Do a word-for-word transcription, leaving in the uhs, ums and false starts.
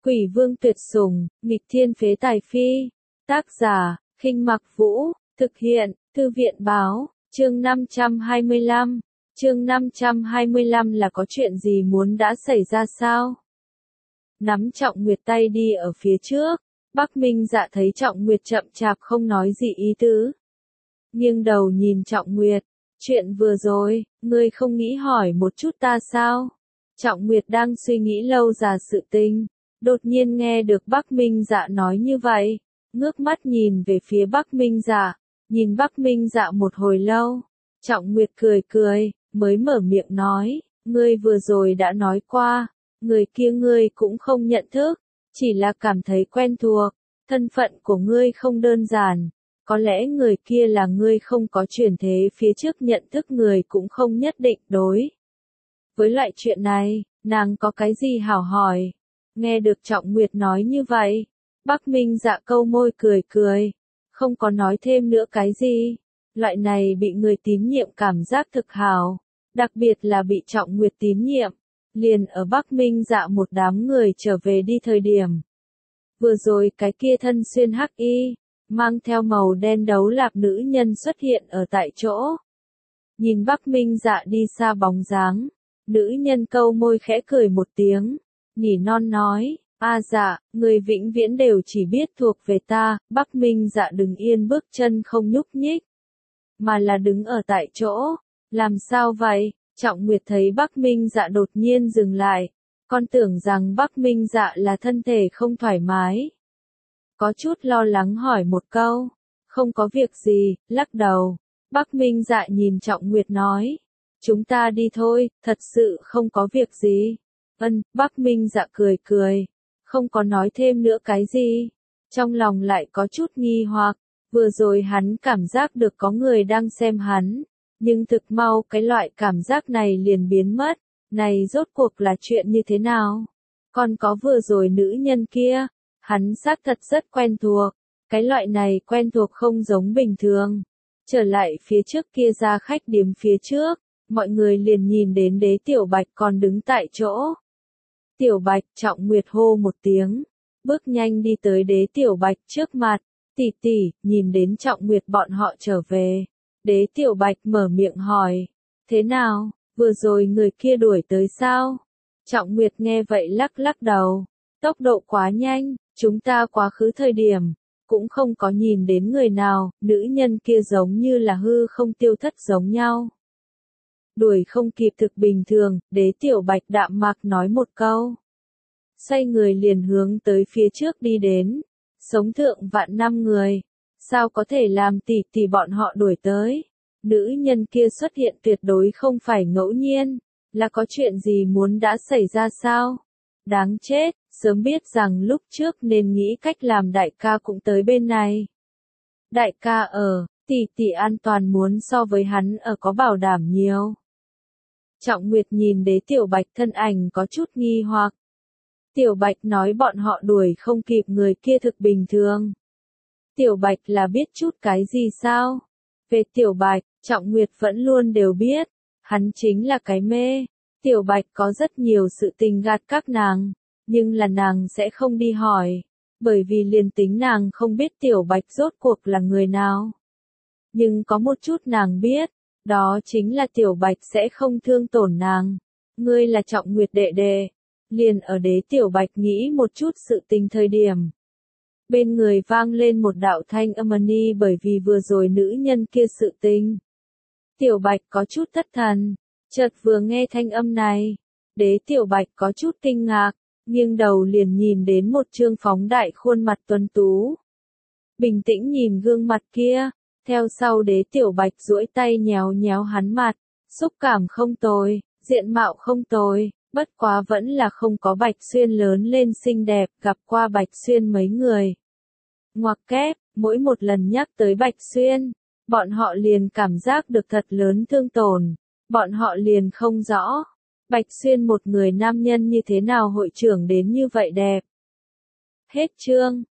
Quỷ vương tuyệt sủng, nghịch thiên phế tài phi. Tác giả, Khinh Mặc Vũ, thực hiện, Thư viện báo, chương năm trăm hai mươi lăm. Chương năm trăm hai mươi lăm là có chuyện gì muốn đã xảy ra sao? Nắm Trọng Nguyệt tay đi ở phía trước, Bắc Minh Dạ thấy Trọng Nguyệt chậm chạp không nói gì ý tứ. Nghiêng đầu nhìn Trọng Nguyệt, chuyện vừa rồi, ngươi không nghĩ hỏi một chút ta sao? Trọng Nguyệt đang suy nghĩ lâu dài sự tình, đột nhiên nghe được Bắc Minh Dạ nói như vậy, ngước mắt nhìn về phía Bắc Minh Dạ, nhìn Bắc Minh Dạ một hồi lâu, Trọng Nguyệt cười cười, mới mở miệng nói, ngươi vừa rồi đã nói qua, người kia ngươi cũng không nhận thức, chỉ là cảm thấy quen thuộc, thân phận của ngươi không đơn giản, có lẽ người kia là ngươi không có chuyển thế phía trước nhận thức người cũng không nhất định đối. Với loại chuyện này, nàng có cái gì hảo hỏi? Nghe được Trọng Nguyệt nói như vậy, Bắc Minh Dạ câu môi cười cười, không có nói thêm nữa cái gì. Loại này bị người tín nhiệm cảm giác thực hảo, đặc biệt là bị Trọng Nguyệt tín nhiệm, liền ở Bắc Minh Dạ một đám người trở về đi thời điểm. Vừa rồi cái kia thân xuyên hắc y, mang theo màu đen đấu lạp nữ nhân xuất hiện ở tại chỗ. Nhìn Bắc Minh Dạ đi xa bóng dáng, nữ nhân câu môi khẽ cười một tiếng, nỉ non nói, a dạ, người vĩnh viễn đều chỉ biết thuộc về ta. Bắc Minh Dạ đứng yên bước chân không nhúc nhích, mà là đứng ở tại chỗ. Làm sao vậy? Trọng Nguyệt thấy Bắc Minh Dạ đột nhiên dừng lại, con tưởng rằng Bắc Minh Dạ là thân thể không thoải mái. Có chút lo lắng hỏi một câu, không có việc gì, lắc đầu. Bắc Minh Dạ nhìn Trọng Nguyệt nói, chúng ta đi thôi, thật sự không có việc gì. Ân, Bắc Minh Dạ cười cười, không có nói thêm nữa cái gì. Trong lòng lại có chút nghi hoặc, vừa rồi hắn cảm giác được có người đang xem hắn, nhưng thực mau cái loại cảm giác này liền biến mất. Này rốt cuộc là chuyện như thế nào? Còn có vừa rồi nữ nhân kia, hắn xác thật rất quen thuộc, cái loại này quen thuộc không giống bình thường. Trở lại phía trước kia ra khách điếm phía trước, mọi người liền nhìn đến Đế Tiểu Bạch còn đứng tại chỗ. Tiểu Bạch, Trọng Nguyệt hô một tiếng, bước nhanh đi tới Đế Tiểu Bạch trước mặt, tỷ tỷ, nhìn đến Trọng Nguyệt bọn họ trở về. Đế Tiểu Bạch mở miệng hỏi, thế nào, vừa rồi người kia đuổi tới sao? Trọng Nguyệt nghe vậy lắc lắc đầu, tốc độ quá nhanh, chúng ta quá khứ thời điểm, cũng không có nhìn đến người nào, nữ nhân kia giống như là hư không tiêu thất giống nhau. Đuổi không kịp thực bình thường, Đế Tiểu Bạch đạm mạc nói một câu. Xoay người liền hướng tới phía trước đi đến, sống thượng vạn năm người, sao có thể làm tỷ tỷ bọn họ đuổi tới. Nữ nhân kia xuất hiện tuyệt đối không phải ngẫu nhiên, là có chuyện gì muốn đã xảy ra sao? Đáng chết, sớm biết rằng lúc trước nên nghĩ cách làm đại ca cũng tới bên này. Đại ca ở, tỷ tỷ an toàn muốn so với hắn ở có bảo đảm nhiều. Trọng Nguyệt nhìn Đế Tiểu Bạch thân ảnh có chút nghi hoặc. Tiểu Bạch nói bọn họ đuổi không kịp người kia thực bình thường. Tiểu Bạch là biết chút cái gì sao? Về Tiểu Bạch, Trọng Nguyệt vẫn luôn đều biết, hắn chính là cái mê. Tiểu Bạch có rất nhiều sự tình gạt các nàng, nhưng là nàng sẽ không đi hỏi, bởi vì liền tính nàng không biết Tiểu Bạch rốt cuộc là người nào. Nhưng có một chút nàng biết, đó chính là Tiểu Bạch sẽ không thương tổn nàng. Ngươi là Trọng Nguyệt đệ đệ. Liền ở Đế Tiểu Bạch nghĩ một chút sự tình thời điểm. Bên người vang lên một đạo thanh âm ni bởi vì vừa rồi nữ nhân kia sự tình. Tiểu Bạch có chút thất thần, chợt vừa nghe thanh âm này, Đế Tiểu Bạch có chút kinh ngạc, nghiêng đầu liền nhìn đến một trương phóng đại khuôn mặt tuấn tú. Bình tĩnh nhìn gương mặt kia, theo sau Đế Tiểu Bạch duỗi tay nhéo nhéo hắn mặt, xúc cảm không tồi, diện mạo không tồi, bất quá vẫn là không có Bạch Xuyên lớn lên xinh đẹp, gặp qua Bạch Xuyên mấy người. Ngoặc kép, mỗi một lần nhắc tới Bạch Xuyên, bọn họ liền cảm giác được thật lớn thương tổn, bọn họ liền không rõ, Bạch Xuyên một người nam nhân như thế nào hội trưởng đến như vậy đẹp. Hết chương.